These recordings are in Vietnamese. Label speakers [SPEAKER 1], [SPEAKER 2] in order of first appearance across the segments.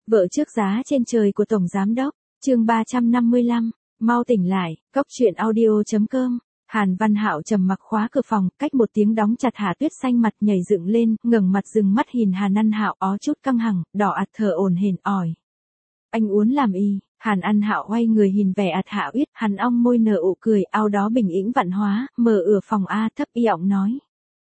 [SPEAKER 1] Vợ trước giá trên trời của Tổng Giám Đốc, chương 355, mau tỉnh lại, cóc truyện audio.com. Hàn Văn Hạo trầm mặc khóa cửa phòng, cách một tiếng đóng chặt Hà Tuyết xanh mặt nhảy dựng lên, ngẩng mặt dừng mắt nhìn Hàn Ăn Hạo ó chút căng hẳn, đỏ ạt thở ổn hển ỏi. Anh uốn làm y, Hàn Ăn Hạo quay người nhìn vẻ ạt Hạ Uyết, hắn ong môi nở ụ cười, ao đó bình ĩnh vạn hóa, mở ửa phòng A thấp y ọng nói.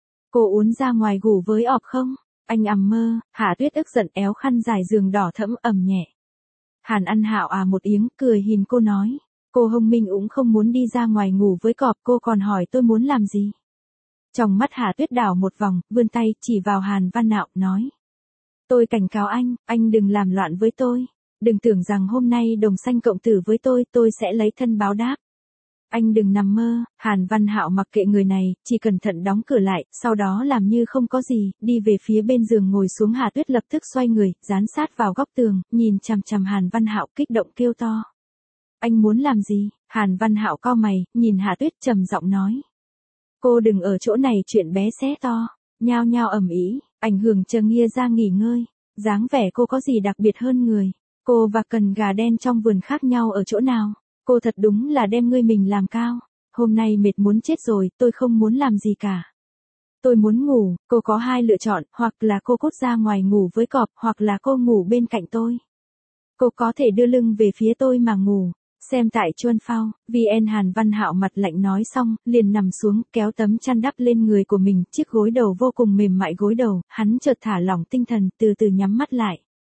[SPEAKER 1] Cô uốn ra ngoài ngủ với ọp không? Anh ằm mơ, Hạ Tuyết ức giận éo khăn dài giường đỏ thẫm ẩm nhẹ. Hàn Ăn Hạo một tiếng, cười nhìn cô nói. Cô Hồng Minh cũng không muốn đi ra ngoài ngủ với cọp, cô còn hỏi tôi muốn làm gì. Trong mắt Hạ Tuyết đảo một vòng, vươn tay chỉ vào Hàn Văn Hạo, nói. Tôi cảnh cáo anh đừng làm loạn với tôi. Đừng tưởng rằng hôm nay đồng xanh cộng tử với tôi sẽ lấy thân báo đáp. Anh đừng nằm mơ. Hàn Văn Hạo mặc kệ người này, chỉ cẩn thận đóng cửa lại, sau đó làm như không có gì, đi về phía bên giường ngồi xuống. Hà Tuyết lập tức xoay người, dán sát vào góc tường, nhìn chằm chằm Hàn Văn Hạo kích động kêu to. Anh muốn làm gì? Hàn Văn Hạo cau mày, nhìn Hà Tuyết trầm giọng nói. Cô đừng ở chỗ này chuyện bé xé to, nhao nhao ầm ĩ, ảnh hưởng Trần Nghia ra nghỉ ngơi. Dáng vẻ cô có gì đặc biệt hơn người? Cô và cần gà đen trong vườn khác nhau ở chỗ nào? Cô thật đúng là đem ngươi mình làm cao. Hôm nay mệt muốn chết rồi, tôi không muốn làm gì cả. Tôi muốn ngủ. Cô có hai lựa chọn, hoặc là cô cút ra ngoài ngủ với cọp, hoặc là cô ngủ bên cạnh tôi. Cô có thể đưa lưng về phía tôi mà ngủ. Xem tại Chuân Phao, VN. Hàn Văn Hạo mặt lạnh nói xong, liền nằm xuống, kéo tấm chăn đắp lên người của mình, chiếc gối đầu vô cùng mềm mại gối đầu, hắn chợt thả lỏng tinh thần, từ từ nhắm mắt lại.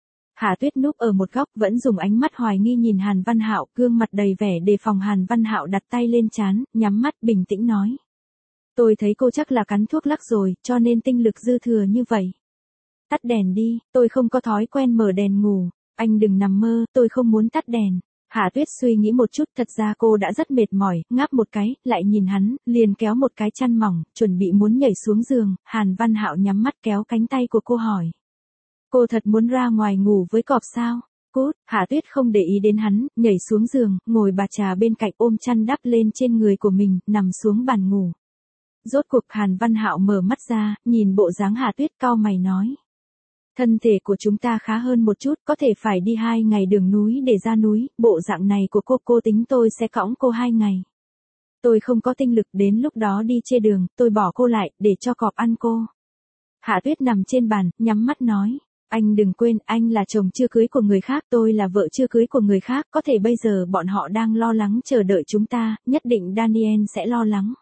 [SPEAKER 1] Hạ Tuyết núp ở một góc vẫn dùng ánh mắt hoài nghi nhìn Hàn Văn Hạo, gương mặt đầy vẻ đề phòng. Hàn Văn Hạo đặt tay lên trán, nhắm mắt bình tĩnh nói. Tôi thấy cô chắc là cắn thuốc lắc rồi, cho nên tinh lực dư thừa như vậy. Tắt đèn đi, tôi không có thói quen mở đèn ngủ. Anh đừng nằm mơ, tôi không muốn tắt đèn. Hạ Tuyết suy nghĩ một chút, thật ra cô đã rất mệt mỏi, ngáp một cái, lại nhìn hắn, liền kéo một cái chăn mỏng, chuẩn bị muốn nhảy xuống giường. Hàn Văn Hạo nhắm mắt kéo cánh tay của cô hỏi. Cô thật muốn ra ngoài ngủ với cọp sao? Cút. Hạ Tuyết không để ý đến hắn, nhảy xuống giường, ngồi bà trà bên cạnh ôm chăn đắp lên trên người của mình, nằm xuống bàn ngủ. Rốt cuộc Hàn Văn Hạo mở mắt ra, nhìn bộ dáng Hạ Tuyết cau mày nói. Thân thể của chúng ta khá hơn một chút, có thể phải đi 2 ngày đường núi để ra núi, bộ dạng này của cô tính tôi sẽ cõng cô 2 ngày. Tôi không có tinh lực, đến lúc đó đi chê đường, tôi bỏ cô lại, để cho cọp ăn cô. Hạ Tuyết nằm trên bàn, nhắm mắt nói. Anh đừng quên, anh là chồng chưa cưới của người khác, tôi là vợ chưa cưới của người khác, có thể bây giờ bọn họ đang lo lắng chờ đợi chúng ta, nhất định Daniel sẽ lo lắng.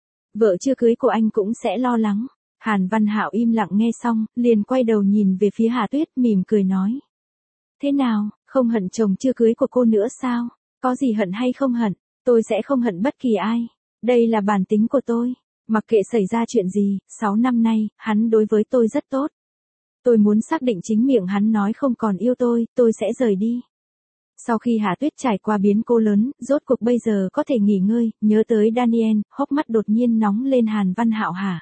[SPEAKER 1] Vợ chưa cưới của anh cũng sẽ lo lắng. Hàn Văn Hạo im lặng nghe xong, liền quay đầu nhìn về phía Hạ Tuyết, mỉm cười nói. Thế nào, không hận chồng chưa cưới của cô nữa sao? Có gì hận hay không hận? Tôi sẽ không hận bất kỳ ai. Đây là bản tính của tôi. Mặc kệ xảy ra chuyện gì, 6 năm nay, hắn đối với tôi rất tốt. Tôi muốn xác định chính miệng hắn nói không còn yêu tôi sẽ rời đi. Sau khi Hạ Tuyết trải qua biến cố lớn, rốt cuộc bây giờ có thể nghỉ ngơi, nhớ tới Daniel, hốc mắt đột nhiên nóng lên. Hàn Văn Hạo hả?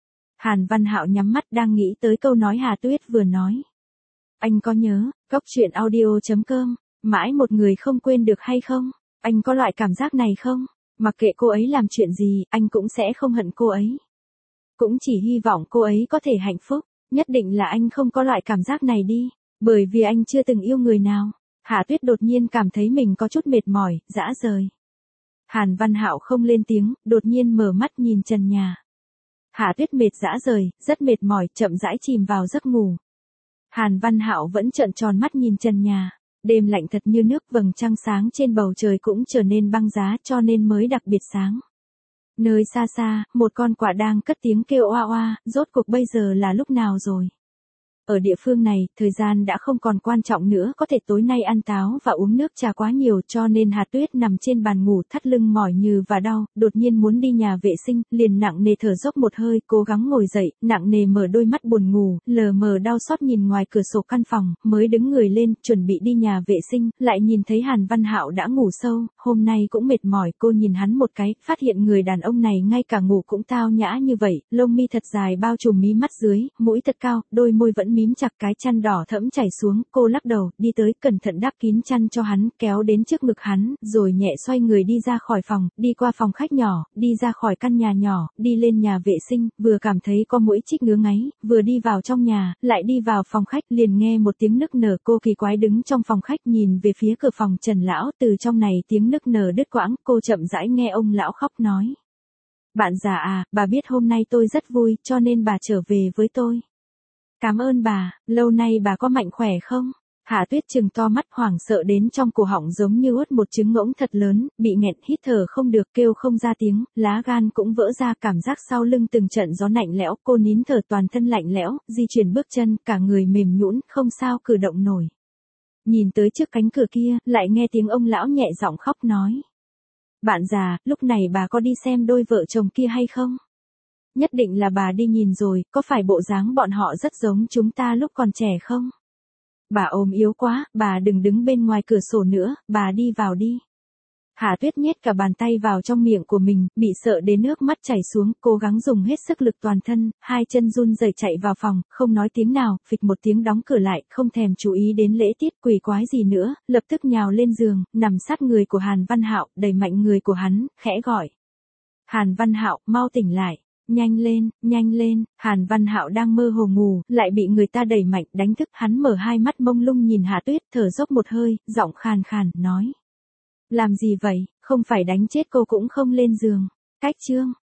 [SPEAKER 1] Hàn Văn Hạo nhắm mắt đang nghĩ tới câu nói Hạ Tuyết vừa nói. Anh có nhớ, cóc truyện audio.com, mãi một người không quên được hay không? Anh có loại cảm giác này không? Mặc kệ cô ấy làm chuyện gì, anh cũng sẽ không hận cô ấy. Cũng chỉ hy vọng cô ấy có thể hạnh phúc. Nhất định là anh không có loại cảm giác này đi, bởi vì anh chưa từng yêu người nào. Hạ Tuyết đột nhiên cảm thấy mình có chút mệt mỏi, dã rời. Hàn Văn Hạo không lên tiếng, đột nhiên mở mắt nhìn trần nhà. Hạ Tuyết mệt dã rời, rất mệt mỏi, chậm rãi chìm vào giấc ngủ. Hàn Văn Hạo vẫn trợn tròn mắt nhìn trần nhà. Đêm lạnh thật như nước, vầng trăng sáng trên bầu trời cũng trở nên băng giá, cho nên mới đặc biệt sáng. Nơi xa xa, một con quạ đang cất tiếng kêu oa oa, rốt cuộc bây giờ là lúc nào rồi? Ở địa phương này, thời gian đã không còn quan trọng nữa, có thể tối nay ăn táo và uống nước trà quá nhiều, cho nên Hạ Tuyết nằm trên bàn ngủ thắt lưng mỏi như và đau, đột nhiên muốn đi nhà vệ sinh, liền nặng nề thở dốc một hơi, cố gắng ngồi dậy, nặng nề mở đôi mắt buồn ngủ, lờ mờ đau xót nhìn ngoài cửa sổ căn phòng, mới đứng người lên, chuẩn bị đi nhà vệ sinh, lại nhìn thấy Hàn Văn Hạo đã ngủ sâu, hôm nay cũng mệt mỏi, cô nhìn hắn một cái, phát hiện người đàn ông này ngay cả ngủ cũng tao nhã như vậy, lông mi thật dài bao trùm mí mắt dưới, mũi thật cao, đôi môi vẫn mím chặt cái chăn đỏ thẫm chảy xuống, cô lắc đầu, đi tới, cẩn thận đắp kín chăn cho hắn, kéo đến trước ngực hắn, rồi nhẹ xoay người đi ra khỏi phòng, đi qua phòng khách nhỏ, đi ra khỏi căn nhà nhỏ, đi lên nhà vệ sinh, vừa cảm thấy có mũi chích ngứa ngáy, vừa đi vào trong nhà, lại đi vào phòng khách, liền nghe một tiếng nức nở, cô kỳ quái đứng trong phòng khách nhìn về phía cửa phòng Trần lão, từ trong này tiếng nức nở đứt quãng, cô chậm rãi nghe ông lão khóc nói. Bạn già à, bà biết hôm nay tôi rất vui, cho nên bà trở về với tôi. Cảm ơn bà, lâu nay bà có mạnh khỏe không? Hạ Tuyết trừng to mắt hoảng sợ đến trong cổ họng giống như uất một trứng ngỗng thật lớn, bị nghẹn hít thở không được kêu không ra tiếng, lá gan cũng vỡ ra cảm giác sau lưng từng trận gió lạnh lẽo, cô nín thở toàn thân lạnh lẽo, di chuyển bước chân, cả người mềm nhũn, không sao cử động nổi. Nhìn tới trước cánh cửa kia, lại nghe tiếng ông lão nhẹ giọng khóc nói. Bạn già, lúc này bà có đi xem đôi vợ chồng kia hay không? Nhất định là bà đi nhìn rồi, có phải bộ dáng bọn họ rất giống chúng ta lúc còn trẻ không? Bà ốm yếu quá, bà đừng đứng bên ngoài cửa sổ nữa, bà đi vào đi. Hạ Tuyết nhét cả bàn tay vào trong miệng của mình, bị sợ đến nước mắt chảy xuống, cố gắng dùng hết sức lực toàn thân, hai chân run rẩy chạy vào phòng, không nói tiếng nào, phịch một tiếng đóng cửa lại, không thèm chú ý đến lễ tiết quỷ quái gì nữa, lập tức nhào lên giường, nằm sát người của Hàn Văn Hạo, đẩy mạnh người của hắn, khẽ gọi. Hàn Văn Hạo, mau tỉnh lại. Nhanh lên, Hàn Văn Hạo đang mơ hồ ngủ, lại bị người ta đẩy mạnh, đánh thức, hắn mở hai mắt mông lung nhìn Hạ Tuyết, thở dốc một hơi, giọng khàn khàn, nói. Làm gì vậy, không phải đánh chết cô cũng không lên giường. Cách chương.